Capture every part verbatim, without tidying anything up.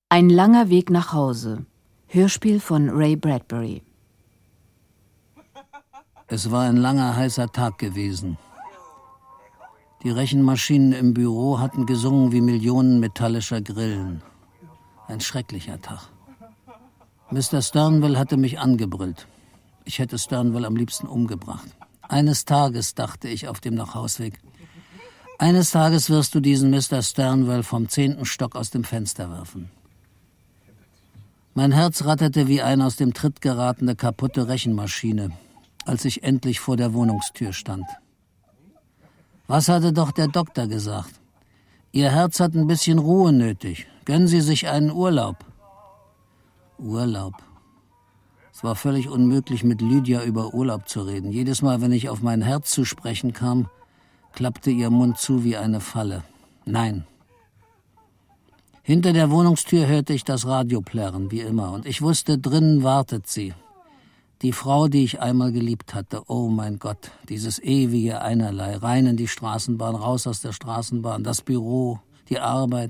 Ein langer Weg nach Hause. Hörspiel von Ray Bradbury. Es war ein langer, heißer Tag gewesen. Die Rechenmaschinen im Büro hatten gesungen wie Millionen metallischer Grillen. Ein schrecklicher Tag. Mister Sternwell hatte mich angebrüllt. Ich hätte Sternwell am liebsten umgebracht. Eines Tages, dachte ich auf dem Nachhausweg, eines Tages wirst du diesen Mister Sternwell vom zehnten Stock aus dem Fenster werfen. Mein Herz ratterte wie eine aus dem Tritt geratene kaputte Rechenmaschine, als ich endlich vor der Wohnungstür stand. Was hatte doch der Doktor gesagt? Ihr Herz hat ein bisschen Ruhe nötig. Gönnen Sie sich einen Urlaub. Urlaub. Es war völlig unmöglich, mit Lydia über Urlaub zu reden. Jedes Mal, wenn ich auf mein Herz zu sprechen kam, klappte ihr Mund zu wie eine Falle. Nein. Hinter der Wohnungstür hörte ich das Radio plärren, wie immer, und ich wusste, drinnen wartet sie. Die Frau, die ich einmal geliebt hatte. Oh mein Gott, dieses ewige Einerlei. Rein in die Straßenbahn, raus aus der Straßenbahn, das Büro, die Arbeit.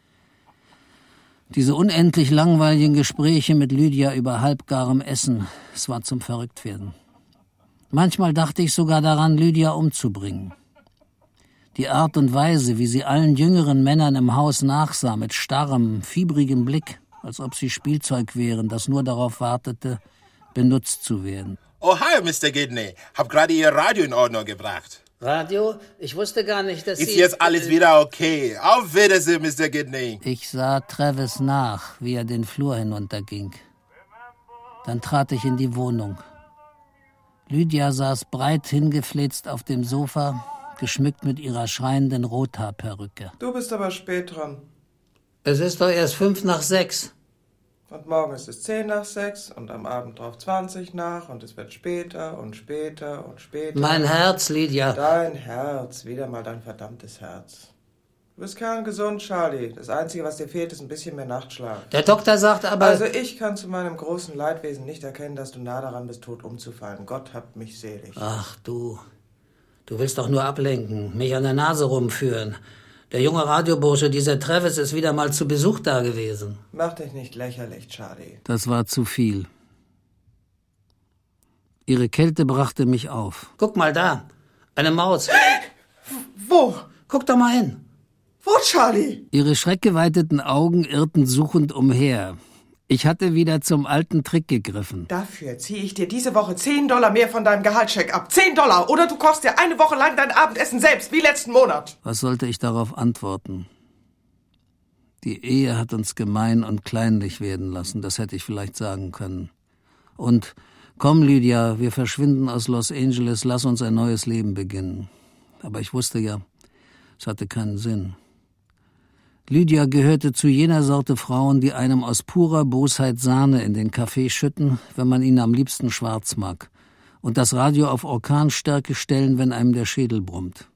Diese unendlich langweiligen Gespräche mit Lydia über halbgarem Essen, es war zum Verrücktwerden. Manchmal dachte ich sogar daran, Lydia umzubringen. Die Art und Weise, wie sie allen jüngeren Männern im Haus nachsah, mit starrem, fiebrigem Blick, als ob sie Spielzeug wären, das nur darauf wartete, benutzt zu werden. Oh, hi, Mister Gidney. Hab gerade Ihr Radio in Ordnung gebracht. Radio? Ich wusste gar nicht, dass Sie... Ist jetzt alles wieder okay. Auf Wiedersehen, Mister Gidney. Ich sah Travis nach, wie er den Flur hinunterging. Dann trat ich in die Wohnung. Lydia saß breit hingefläzt auf dem Sofa, geschmückt mit ihrer schreienden Rothaarperücke. Du bist aber spät dran. Es ist doch erst fünf nach sechs. Und morgen ist es zehn nach sechs und am Abend drauf zwanzig nach und es wird später und später und später. Mein Herz, Lydia. Dein Herz, wieder mal dein verdammtes Herz. Du bist kerngesund, Charlie. Das Einzige, was dir fehlt, ist ein bisschen mehr Nachtschlaf. Der Doktor sagt aber... Also ich kann zu meinem großen Leidwesen nicht erkennen, dass du nah daran bist, tot umzufallen. Gott habt mich selig. Ach du, du willst doch nur ablenken, mich an der Nase rumführen. Der junge Radiobursche, dieser Travis, ist wieder mal zu Besuch da gewesen. Mach dich nicht lächerlich, Charlie. Das war zu viel. Ihre Kälte brachte mich auf. Guck mal da, eine Maus. Wo? Guck doch mal hin. Wo, Charlie? Ihre schreckgeweiteten Augen irrten suchend umher. Ich hatte wieder zum alten Trick gegriffen. Dafür ziehe ich dir diese Woche zehn Dollar mehr von deinem Gehaltscheck ab. zehn Dollar! Oder du kochst dir eine Woche lang dein Abendessen selbst, wie letzten Monat. Was sollte ich darauf antworten? Die Ehe hat uns gemein und kleinlich werden lassen, das hätte ich vielleicht sagen können. Und, komm Lydia, wir verschwinden aus Los Angeles, lass uns ein neues Leben beginnen. Aber ich wusste ja, es hatte keinen Sinn. Lydia gehörte zu jener Sorte Frauen, die einem aus purer Bosheit Sahne in den Kaffee schütten, wenn man ihn am liebsten schwarz mag, und das Radio auf Orkanstärke stellen, wenn einem der Schädel brummt.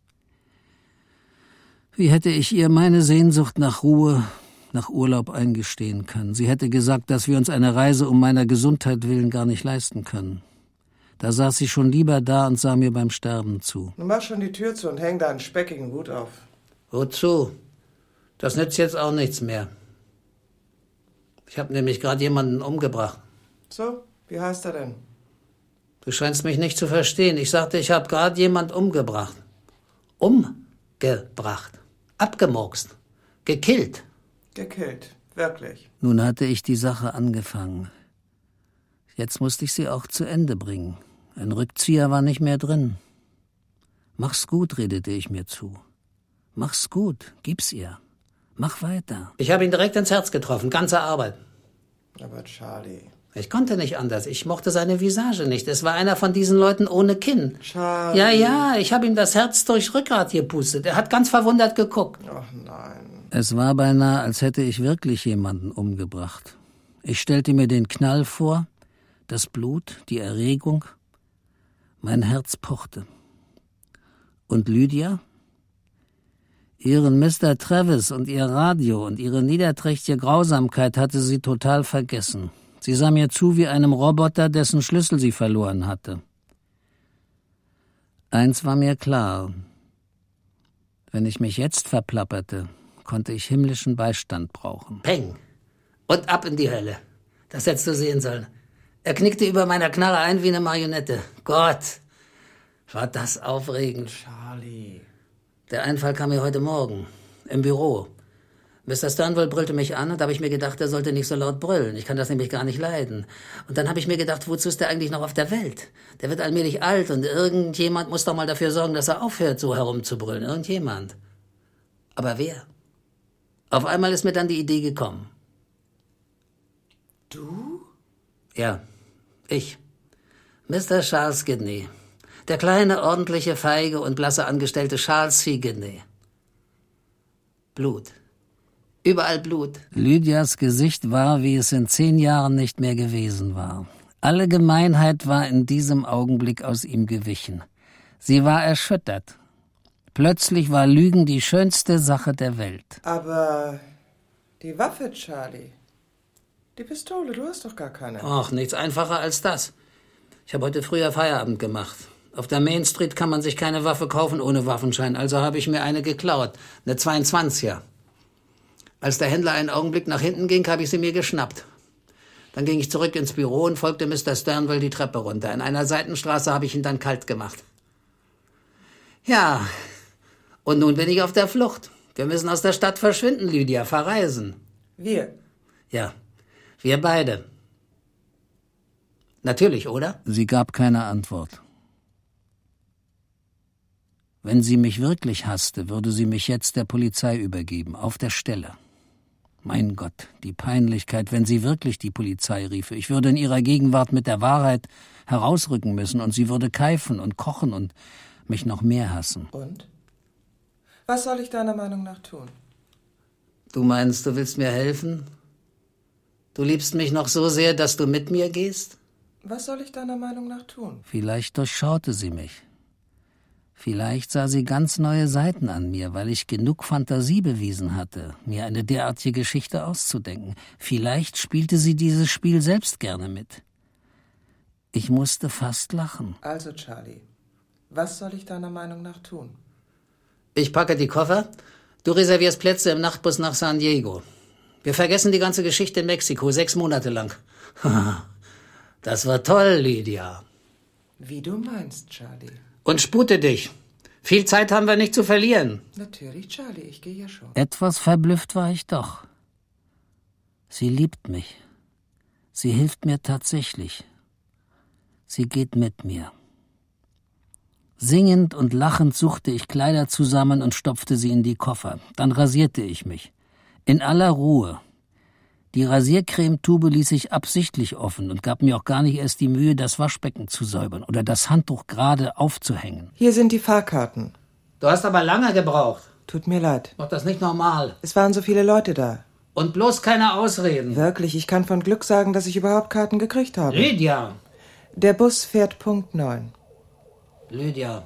Wie hätte ich ihr meine Sehnsucht nach Ruhe, nach Urlaub eingestehen können? Sie hätte gesagt, dass wir uns eine Reise um meiner Gesundheit willen gar nicht leisten können. Da saß sie schon lieber da und sah mir beim Sterben zu. Nun mach schon die Tür zu und häng deinen speckigen Hut auf. Wozu? Das nützt jetzt auch nichts mehr. Ich habe nämlich gerade jemanden umgebracht. So, wie heißt er denn? Du scheinst mich nicht zu verstehen. Ich sagte, ich habe gerade jemand umgebracht. Umgebracht. Abgemurkst. Gekillt. Gekillt, wirklich. Nun hatte ich die Sache angefangen. Jetzt musste ich sie auch zu Ende bringen. Ein Rückzieher war nicht mehr drin. Mach's gut, redete ich mir zu. Mach's gut, gib's ihr. Mach weiter. Ich habe ihn direkt ins Herz getroffen, ganze Arbeit. Aber Charlie... Ich konnte nicht anders. Ich mochte seine Visage nicht. Es war einer von diesen Leuten ohne Kinn. Charlie... Ja, ja, ich habe ihm das Herz durchs Rückgrat gepustet. Er hat ganz verwundert geguckt. Ach nein. Es war beinahe, als hätte ich wirklich jemanden umgebracht. Ich stellte mir den Knall vor, das Blut, die Erregung. Mein Herz pochte. Und Lydia? Ihren Mister Travis und ihr Radio und ihre niederträchtige Grausamkeit hatte sie total vergessen. Sie sah mir zu wie einem Roboter, dessen Schlüssel sie verloren hatte. Eins war mir klar. Wenn ich mich jetzt verplapperte, konnte ich himmlischen Beistand brauchen. Peng! Und ab in die Hölle. Das hättest du sehen sollen. Er knickte über meiner Knarre ein wie eine Marionette. Gott, war das aufregend. Charlie. Der Einfall kam mir heute Morgen, im Büro. Mister Sternwell brüllte mich an und da habe ich mir gedacht, er sollte nicht so laut brüllen. Ich kann das nämlich gar nicht leiden. Und dann habe ich mir gedacht, wozu ist der eigentlich noch auf der Welt? Der wird allmählich alt und irgendjemand muss doch mal dafür sorgen, dass er aufhört, so herumzubrüllen. Irgendjemand. Aber wer? Auf einmal ist mir dann die Idee gekommen. Du? Ja, ich. Mister Charles Gidney. Der kleine, ordentliche, feige und blasse Angestellte Charles C. Gidney. Blut. Überall Blut. Lydias Gesicht war, wie es in zehn Jahren nicht mehr gewesen war. Alle Gemeinheit war in diesem Augenblick aus ihm gewichen. Sie war erschüttert. Plötzlich war Lügen die schönste Sache der Welt. Aber die Waffe, Charlie. Die Pistole, du hast doch gar keine. Ach, nichts einfacher als das. Ich habe heute früher Feierabend gemacht. Auf der Main Street kann man sich keine Waffe kaufen ohne Waffenschein, also habe ich mir eine geklaut. Eine zweiundzwanziger. Als der Händler einen Augenblick nach hinten ging, habe ich sie mir geschnappt. Dann ging ich zurück ins Büro und folgte Mister Sternwell die Treppe runter. In einer Seitenstraße habe ich ihn dann kalt gemacht. Ja, und nun bin ich auf der Flucht. Wir müssen aus der Stadt verschwinden, Lydia, verreisen. Wir? Ja, wir beide. Natürlich, oder? Sie gab keine Antwort. Wenn sie mich wirklich hasste, würde sie mich jetzt der Polizei übergeben, auf der Stelle. Mein Gott, die Peinlichkeit, wenn sie wirklich die Polizei riefe. Ich würde in ihrer Gegenwart mit der Wahrheit herausrücken müssen und sie würde keifen und kochen und mich noch mehr hassen. Und? Was soll ich deiner Meinung nach tun? Du meinst, du willst mir helfen? Du liebst mich noch so sehr, dass du mit mir gehst? Was soll ich deiner Meinung nach tun? Vielleicht durchschaute sie mich. Vielleicht sah sie ganz neue Seiten an mir, weil ich genug Fantasie bewiesen hatte, mir eine derartige Geschichte auszudenken. Vielleicht spielte sie dieses Spiel selbst gerne mit. Ich musste fast lachen. Also, Charlie, was soll ich deiner Meinung nach tun? Ich packe die Koffer, du reservierst Plätze im Nachtbus nach San Diego. Wir vergessen die ganze Geschichte in Mexiko, sechs Monate lang. Das war toll, Lydia. Wie du meinst, Charlie. Und spute dich. Viel Zeit haben wir nicht zu verlieren. Natürlich, Charlie, ich gehe ja schon. Etwas verblüfft war ich doch. Sie liebt mich. Sie hilft mir tatsächlich. Sie geht mit mir. Singend und lachend suchte ich Kleider zusammen und stopfte sie in die Koffer. Dann rasierte ich mich. In aller Ruhe. Die Rasiercremetube ließ ich absichtlich offen und gab mir auch gar nicht erst die Mühe, das Waschbecken zu säubern oder das Handtuch gerade aufzuhängen. Hier sind die Fahrkarten. Du hast aber lange gebraucht. Tut mir leid. Doch das ist nicht normal. Es waren so viele Leute da. Und bloß keine Ausreden. Wirklich, ich kann von Glück sagen, dass ich überhaupt Karten gekriegt habe. Lydia! Der Bus fährt Punkt neun. Lydia,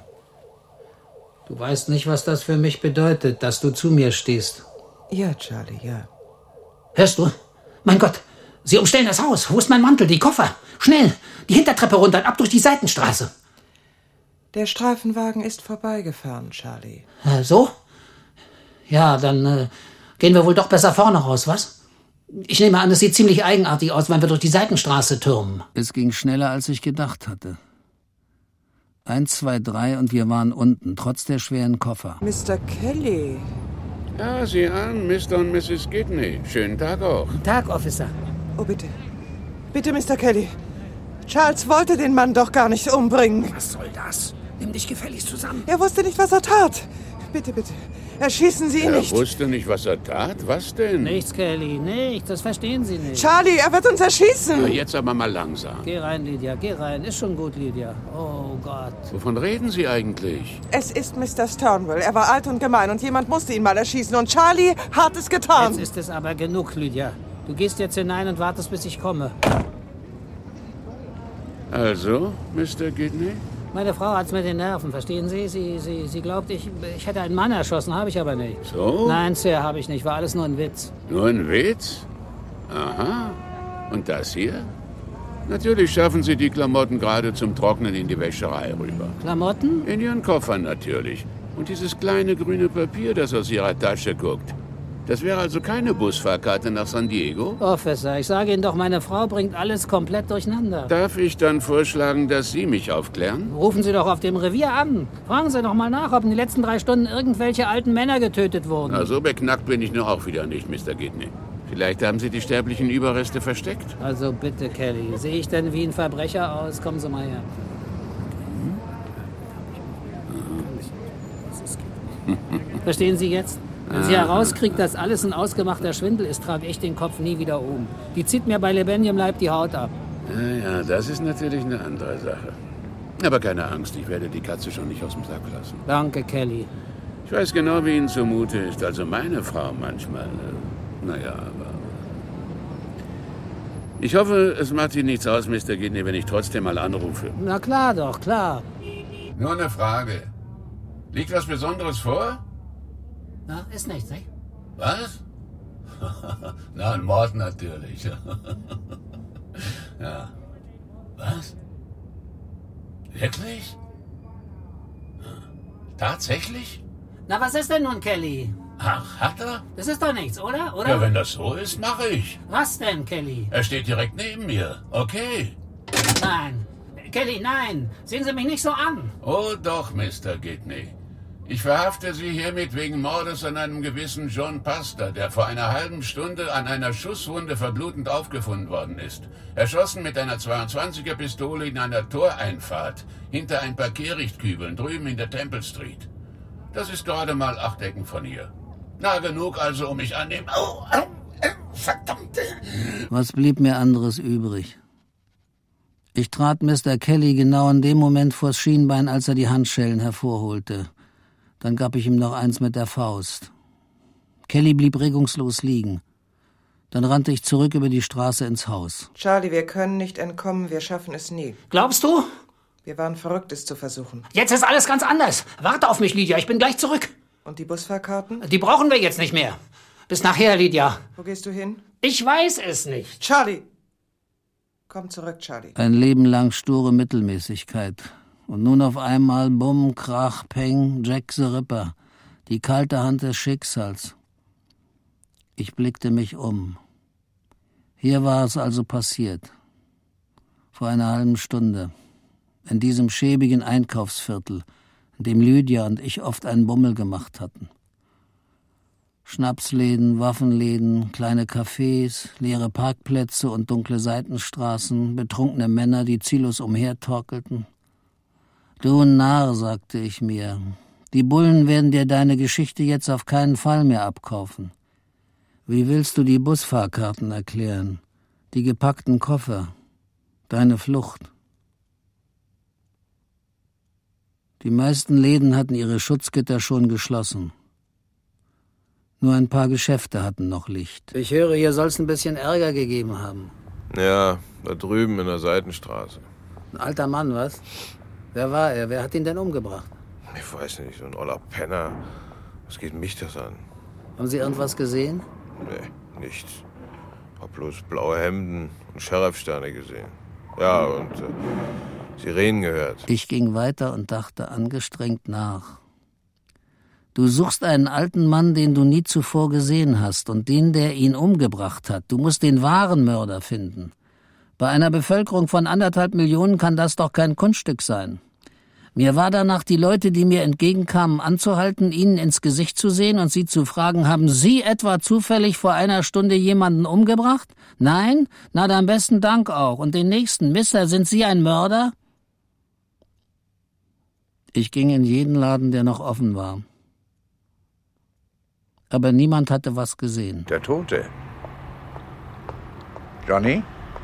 du weißt nicht, was das für mich bedeutet, dass du zu mir stehst. Ja, Charlie, ja. Hörst du? Mein Gott, sie umstellen das Haus. Wo ist mein Mantel, die Koffer? Schnell, die Hintertreppe runter und ab durch die Seitenstraße. Der Streifenwagen ist vorbeigefahren, Charlie. Äh, so? Ja, dann äh, gehen wir wohl doch besser vorne raus, was? Ich nehme an, es sieht ziemlich eigenartig aus, wenn wir durch die Seitenstraße türmen. Es ging schneller, als ich gedacht hatte. Eins, zwei, drei und wir waren unten, trotz der schweren Koffer. Mister Kelly. Ja, sieh an, Mister und Missus Gidney. Schönen Tag auch. Guten Tag, Officer. Oh, bitte. Bitte, Mister Kelly. Charles wollte den Mann doch gar nicht umbringen. Was soll das? Nimm dich gefälligst zusammen. Er wusste nicht, was er tat. Bitte, bitte. Erschießen Sie ihn Er nicht. wusste nicht, was er tat? Was denn? Nichts, Kelly, nichts. Das verstehen Sie nicht. Charlie, er wird uns erschießen. Na, jetzt aber mal langsam. Geh rein, Lydia, geh rein. Ist schon gut, Lydia. Oh Gott. Wovon reden Sie eigentlich? Es ist Mister Stonewall. Er war alt und gemein und jemand musste ihn mal erschießen. Und Charlie hat es getan. Jetzt ist es aber genug, Lydia. Du gehst jetzt hinein und wartest, bis ich komme. Also, Mister Gidney? Meine Frau hat's mit den Nerven, verstehen Sie? Sie, sie, sie glaubt, ich, ich hätte einen Mann erschossen, habe ich aber nicht. So? Nein, Sir, habe ich nicht. War alles nur ein Witz. Nur ein Witz? Aha. Und das hier? Natürlich schaffen Sie die Klamotten gerade zum Trocknen in die Wäscherei rüber. Klamotten? In Ihren Koffern natürlich. Und dieses kleine grüne Papier, das aus Ihrer Tasche guckt. Das wäre also keine Busfahrkarte nach San Diego? Officer, ich sage Ihnen doch, meine Frau bringt alles komplett durcheinander. Darf ich dann vorschlagen, dass Sie mich aufklären? Rufen Sie doch auf dem Revier an. Fragen Sie doch mal nach, ob in den letzten drei Stunden irgendwelche alten Männer getötet wurden. Na, so beknackt bin ich nur auch wieder nicht, Mister Gidney. Vielleicht haben Sie die sterblichen Überreste versteckt. Also bitte, Kelly. Sehe ich denn wie ein Verbrecher aus? Kommen Sie mal her. Verstehen Sie jetzt? Wenn sie herauskriegt, dass alles ein ausgemachter Schwindel ist, trage ich den Kopf nie wieder um. Die zieht mir bei lebendigem Leib die Haut ab. Ja, ja, das ist natürlich eine andere Sache. Aber keine Angst, ich werde die Katze schon nicht aus dem Sack lassen. Danke, Kelly. Ich weiß genau, wie Ihnen zumute ist. Also meine Frau manchmal. Äh, naja, aber... Ich hoffe, es macht Ihnen nichts aus, Mister Gidney, wenn ich trotzdem mal anrufe. Na klar doch, klar. Nur eine Frage. Liegt was Besonderes vor? Na, ist nichts, ne? Was? Na, ein Mord natürlich. Ja. Was? Wirklich? Tatsächlich? Na, was ist denn nun, Kelly? Ach, hat er? Das ist doch nichts, oder? Oder? Ja, wenn das so ist, mache ich. Was denn, Kelly? Er steht direkt neben mir. Okay. Nein. Kelly, nein. Sehen Sie mich nicht so an. Oh doch, Mister Gidney. Ich verhafte Sie hiermit wegen Mordes an einem gewissen John Pastor, der vor einer halben Stunde an einer Schusswunde verblutend aufgefunden worden ist. Erschossen mit einer zweiundzwanziger Pistole in einer Toreinfahrt hinter ein paar Kehrichtkübeln drüben in der Temple Street. Das ist gerade mal acht Ecken von hier. Na, genug also, um mich an dem... Oh, oh, oh, verdammte... Was blieb mir anderes übrig? Ich trat Mister Kelly genau in dem Moment vors Schienbein, als er die Handschellen hervorholte. Dann gab ich ihm noch eins mit der Faust. Kelly blieb regungslos liegen. Dann rannte ich zurück über die Straße ins Haus. Charlie, wir können nicht entkommen, wir schaffen es nie. Glaubst du? Wir waren verrückt, es zu versuchen. Jetzt ist alles ganz anders. Warte auf mich, Lydia, ich bin gleich zurück. Und die Busfahrkarten? Die brauchen wir jetzt nicht mehr. Bis nachher, Lydia. Wo gehst du hin? Ich weiß es nicht. Charlie! Komm zurück, Charlie. Ein Leben lang sture Mittelmäßigkeit. Und nun auf einmal Bumm, Krach, Peng, Jack the Ripper. Die kalte Hand des Schicksals. Ich blickte mich um. Hier war es also passiert. Vor einer halben Stunde. In diesem schäbigen Einkaufsviertel, in dem Lydia und ich oft einen Bummel gemacht hatten. Schnapsläden, Waffenläden, kleine Cafés, leere Parkplätze und dunkle Seitenstraßen, betrunkene Männer, die ziellos umhertorkelten. Du Narr, sagte ich mir, die Bullen werden dir deine Geschichte jetzt auf keinen Fall mehr abkaufen. Wie willst du die Busfahrkarten erklären, die gepackten Koffer, deine Flucht? Die meisten Läden hatten ihre Schutzgitter schon geschlossen. Nur ein paar Geschäfte hatten noch Licht. Ich höre, hier soll es ein bisschen Ärger gegeben haben. Ja, da drüben in der Seitenstraße. Ein alter Mann, was? Wer war er? Wer hat ihn denn umgebracht? Ich weiß nicht, so ein oller Penner. Was geht mich das an? Haben Sie irgendwas gesehen? Nee, nichts. Hab bloß blaue Hemden und Sheriffsterne gesehen. Ja, und äh, Sirenen gehört. Ich ging weiter und dachte angestrengt nach. Du suchst einen alten Mann, den du nie zuvor gesehen hast und den, der ihn umgebracht hat. Du musst den wahren Mörder finden. Bei einer Bevölkerung von anderthalb Millionen kann das doch kein Kunststück sein. Mir war danach, die Leute, die mir entgegenkamen, anzuhalten, ihnen ins Gesicht zu sehen und sie zu fragen, haben Sie etwa zufällig vor einer Stunde jemanden umgebracht? Nein? Na, dann besten Dank auch. Und den nächsten, Mister, sind Sie ein Mörder? Ich ging in jeden Laden, der noch offen war. Aber niemand hatte was gesehen. Der Tote. Johnny?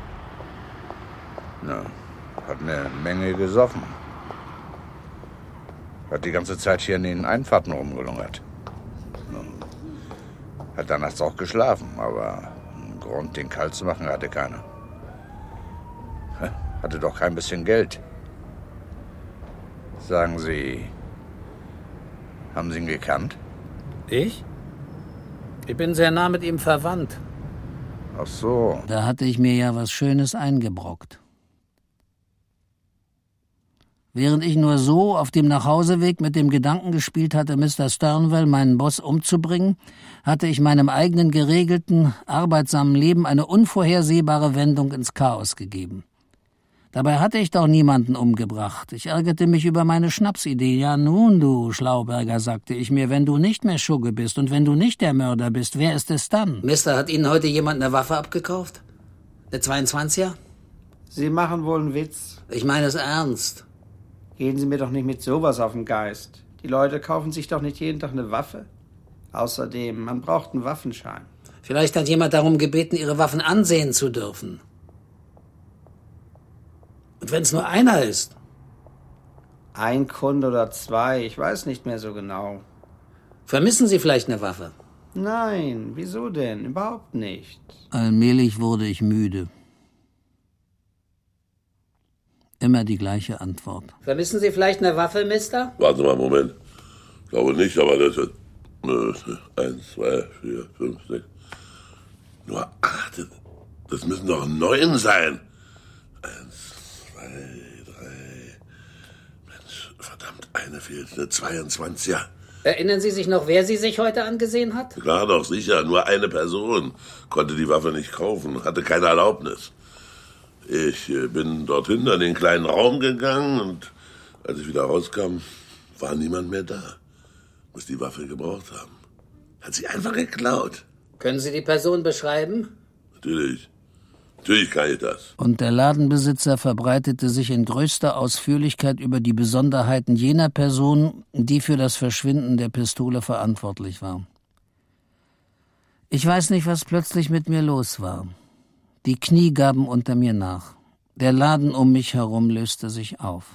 Na, hat eine Menge gesoffen. Hat die ganze Zeit hier in den Einfahrten rumgelungert. Hat dann nachts auch geschlafen, aber einen Grund, den kalt zu machen, hatte keiner. Hatte doch kein bisschen Geld. Sagen Sie, haben Sie ihn gekannt? Ich? Ich bin sehr nah mit ihm verwandt. Ach so. Da hatte ich mir ja was Schönes eingebrockt. Während ich nur so auf dem Nachhauseweg mit dem Gedanken gespielt hatte, Mister Sternwell, meinen Boss, umzubringen, hatte ich meinem eigenen geregelten, arbeitsamen Leben eine unvorhersehbare Wendung ins Chaos gegeben. Dabei hatte ich doch niemanden umgebracht. Ich ärgerte mich über meine Schnapsidee. Ja nun, du Schlauberger, sagte ich mir, wenn du nicht mehr Schugge bist und wenn du nicht der Mörder bist, wer ist es dann? Mister, hat Ihnen heute jemand eine Waffe abgekauft? Eine zweiundzwanziger? Sie machen wohl einen Witz. Ich meine es ernst. Gehen Sie mir doch nicht mit sowas auf den Geist. Die Leute kaufen sich doch nicht jeden Tag eine Waffe. Außerdem, man braucht einen Waffenschein. Vielleicht hat jemand darum gebeten, Ihre Waffen ansehen zu dürfen. Und wenn es nur einer ist? Ein Kunde oder zwei, ich weiß nicht mehr so genau. Vermissen Sie vielleicht eine Waffe? Nein, wieso denn? Überhaupt nicht. Allmählich wurde ich müde. Immer die gleiche Antwort. Vermissen Sie vielleicht eine Waffe, Mister? Warten Sie mal einen Moment. Ich glaube nicht, aber das ist... Eins, zwei, vier, fünf, sechs... Nur acht. Das müssen doch neun sein. Eins, zwei, drei... Mensch, verdammt, eine fehlt. Eine zweiundzwanziger. Erinnern Sie sich noch, wer Sie sich heute angesehen hat? Klar doch, sicher. Nur eine Person konnte die Waffe nicht kaufen, hatte keine Erlaubnis. Ich bin dorthin an den kleinen Raum gegangen und als ich wieder rauskam, war niemand mehr da. Muss die Waffe gebraucht haben. Hat sie einfach geklaut. Können Sie die Person beschreiben? Natürlich. Natürlich kann ich das. Und der Ladenbesitzer verbreitete sich in größter Ausführlichkeit über die Besonderheiten jener Person, die für das Verschwinden der Pistole verantwortlich war. Ich weiß nicht, was plötzlich mit mir los war. Die Knie gaben unter mir nach. Der Laden um mich herum löste sich auf.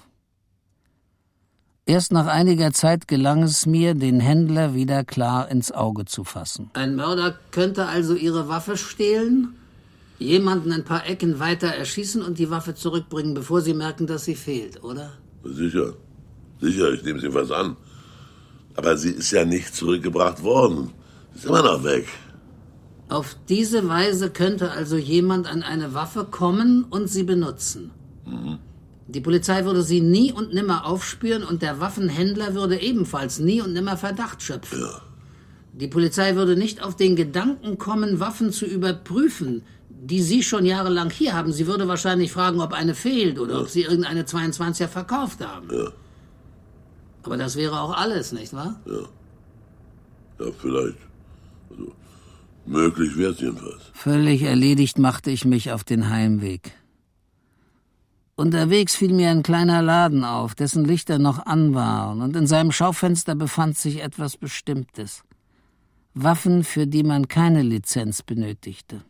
Erst nach einiger Zeit gelang es mir, den Händler wieder klar ins Auge zu fassen. Ein Mörder könnte also Ihre Waffe stehlen, jemanden ein paar Ecken weiter erschießen und die Waffe zurückbringen, bevor Sie merken, dass sie fehlt, oder? Sicher. Sicher, ich nehme sie was an. Aber sie ist ja nicht zurückgebracht worden. Sie ist immer noch weg. Auf diese Weise könnte also jemand an eine Waffe kommen und sie benutzen. Mhm. Die Polizei würde sie nie und nimmer aufspüren und der Waffenhändler würde ebenfalls nie und nimmer Verdacht schöpfen. Ja. Die Polizei würde nicht auf den Gedanken kommen, Waffen zu überprüfen, die Sie schon jahrelang hier haben. Sie würde wahrscheinlich fragen, ob eine fehlt oder ja. ob Sie irgendeine zweiundzwanziger verkauft haben. Ja. Aber das wäre auch alles, nicht wahr? Ja. Ja, vielleicht. Also, möglich wäre es jedenfalls. Völlig erledigt machte ich mich auf den Heimweg. Unterwegs fiel mir ein kleiner Laden auf, dessen Lichter noch an waren, und in seinem Schaufenster befand sich etwas Bestimmtes. Waffen, für die man keine Lizenz benötigte.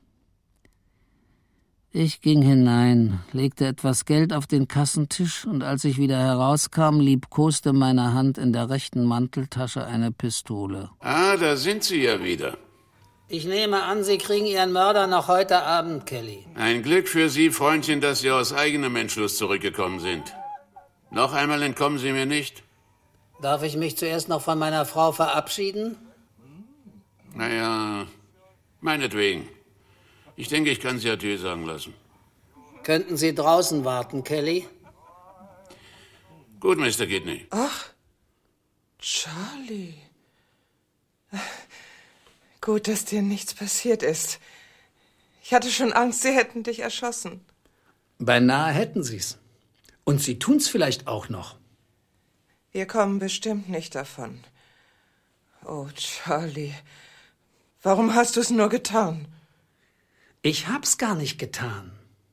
Ich ging hinein, legte etwas Geld auf den Kassentisch, und als ich wieder herauskam, liebkoste meine Hand in der rechten Manteltasche eine Pistole. Ah, da sind Sie ja wieder. Ich nehme an, Sie kriegen Ihren Mörder noch heute Abend, Kelly. Ein Glück für Sie, Freundchen, dass Sie aus eigenem Entschluss zurückgekommen sind. Noch einmal entkommen Sie mir nicht. Darf ich mich zuerst noch von meiner Frau verabschieden? Naja, meinetwegen. Ich denke, ich kann Sie Adieu sagen lassen. Könnten Sie draußen warten, Kelly? Gut, Mister Gidney. Ach, Charlie. Gut, dass dir nichts passiert ist. Ich hatte schon Angst, sie hätten dich erschossen. Beinahe hätten sie's. Und sie tun's vielleicht auch noch. Wir kommen bestimmt nicht davon. Oh, Charlie, warum hast du es nur getan? Ich hab's gar nicht getan.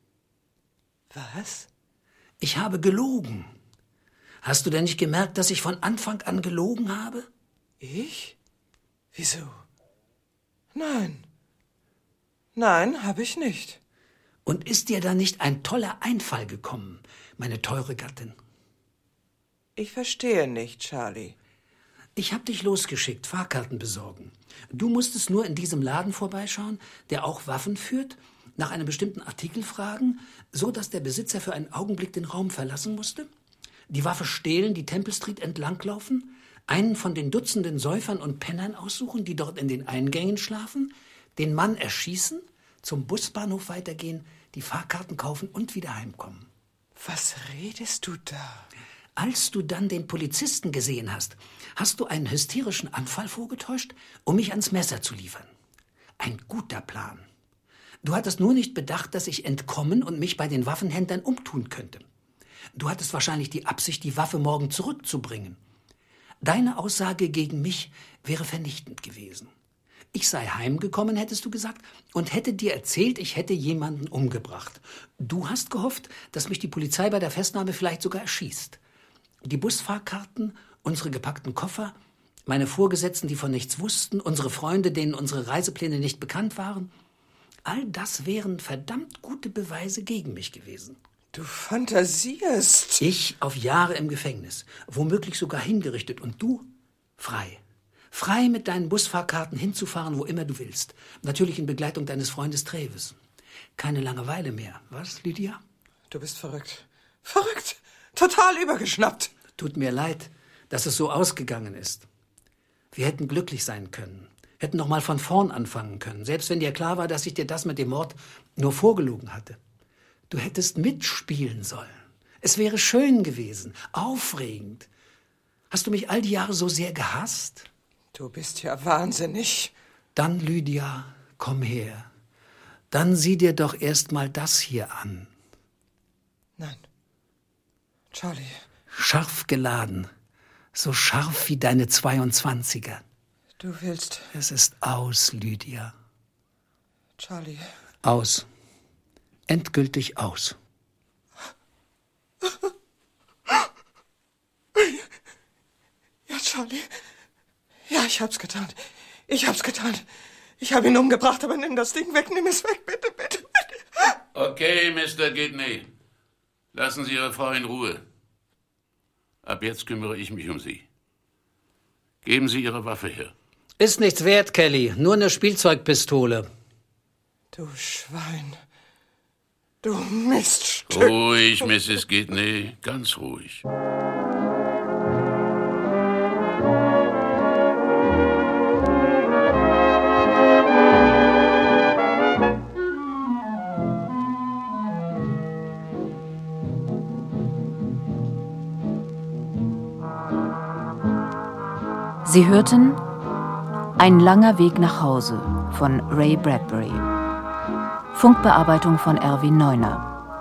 Was? Ich habe gelogen. Hast du denn nicht gemerkt, dass ich von Anfang an gelogen habe? Ich? Wieso? Nein. Nein, habe ich nicht. Und ist dir da nicht ein toller Einfall gekommen, meine teure Gattin? Ich verstehe nicht, Charlie. Ich hab dich losgeschickt, Fahrkarten besorgen. Du musstest nur in diesem Laden vorbeischauen, der auch Waffen führt, nach einem bestimmten Artikel fragen, so dass der Besitzer für einen Augenblick den Raum verlassen musste, die Waffe stehlen, die Temple Street entlanglaufen, einen von den Dutzenden Säufern und Pennern aussuchen, die dort in den Eingängen schlafen, den Mann erschießen, zum Busbahnhof weitergehen, die Fahrkarten kaufen und wieder heimkommen. Was redest du da? Als du dann den Polizisten gesehen hast, hast du einen hysterischen Anfall vorgetäuscht, um mich ans Messer zu liefern. Ein guter Plan. Du hattest nur nicht bedacht, dass ich entkommen und mich bei den Waffenhändlern umtun könnte. Du hattest wahrscheinlich die Absicht, die Waffe morgen zurückzubringen. Deine Aussage gegen mich wäre vernichtend gewesen. Ich sei heimgekommen, hättest du gesagt, und hätte dir erzählt, ich hätte jemanden umgebracht. Du hast gehofft, dass mich die Polizei bei der Festnahme vielleicht sogar erschießt. Die Busfahrkarten, unsere gepackten Koffer, meine Vorgesetzten, die von nichts wussten, unsere Freunde, denen unsere Reisepläne nicht bekannt waren, all das wären verdammt gute Beweise gegen mich gewesen. Du fantasierst. Ich auf Jahre im Gefängnis, womöglich sogar hingerichtet, und du frei. Frei mit deinen Busfahrkarten hinzufahren, wo immer du willst. Natürlich in Begleitung deines Freundes Treves. Keine Langeweile mehr, was, Lydia? Du bist verrückt. Verrückt. Total übergeschnappt. Tut mir leid, dass es so ausgegangen ist. Wir hätten glücklich sein können. Hätten noch mal von vorn anfangen können. Selbst wenn dir klar war, dass ich dir das mit dem Mord nur vorgelogen hatte. Du hättest mitspielen sollen. Es wäre schön gewesen. Aufregend. Hast du mich all die Jahre so sehr gehasst? Du bist ja wahnsinnig. Dann, Lydia, komm her. Dann sieh dir doch erst mal das hier an. Nein. Charlie. Scharf geladen. So scharf wie deine zweiundzwanziger. Du willst... Es ist aus, Lydia. Charlie. Aus. Endgültig aus. Ja, Charlie. Ja, ich hab's getan. Ich hab's getan. Ich habe ihn umgebracht, aber nimm das Ding weg, nimm es weg, bitte, bitte, bitte. Okay, Mister Gidney. Lassen Sie Ihre Frau in Ruhe. Ab jetzt kümmere ich mich um Sie. Geben Sie Ihre Waffe her. Ist nichts wert, Kelly. Nur eine Spielzeugpistole. Du Schwein. Du Miststück. Ruhig, Misses Gidney. Ganz ruhig. Sie hörten Ein langer Weg nach Hause von Ray Bradbury. Funkbearbeitung von Erwin Neuner.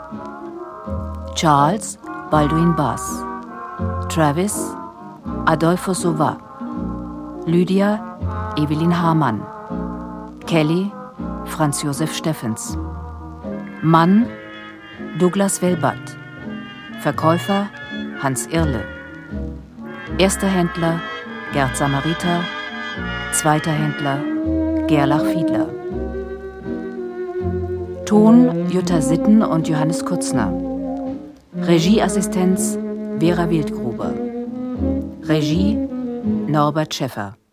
Charles Baldwin Bass. Travis Adolfo Sova. Lydia Evelyn Hamann. Kelly Franz Josef Steffens. Mann Douglas Velbat. Verkäufer Hans Irle. Erster Händler Gerd Samariter. Zweiter Händler Gerlach Fiedler. Ton Jutta Sitten und Johannes Kutzner. Regieassistenz Vera Wildgruber. Regie Norbert Schäffer.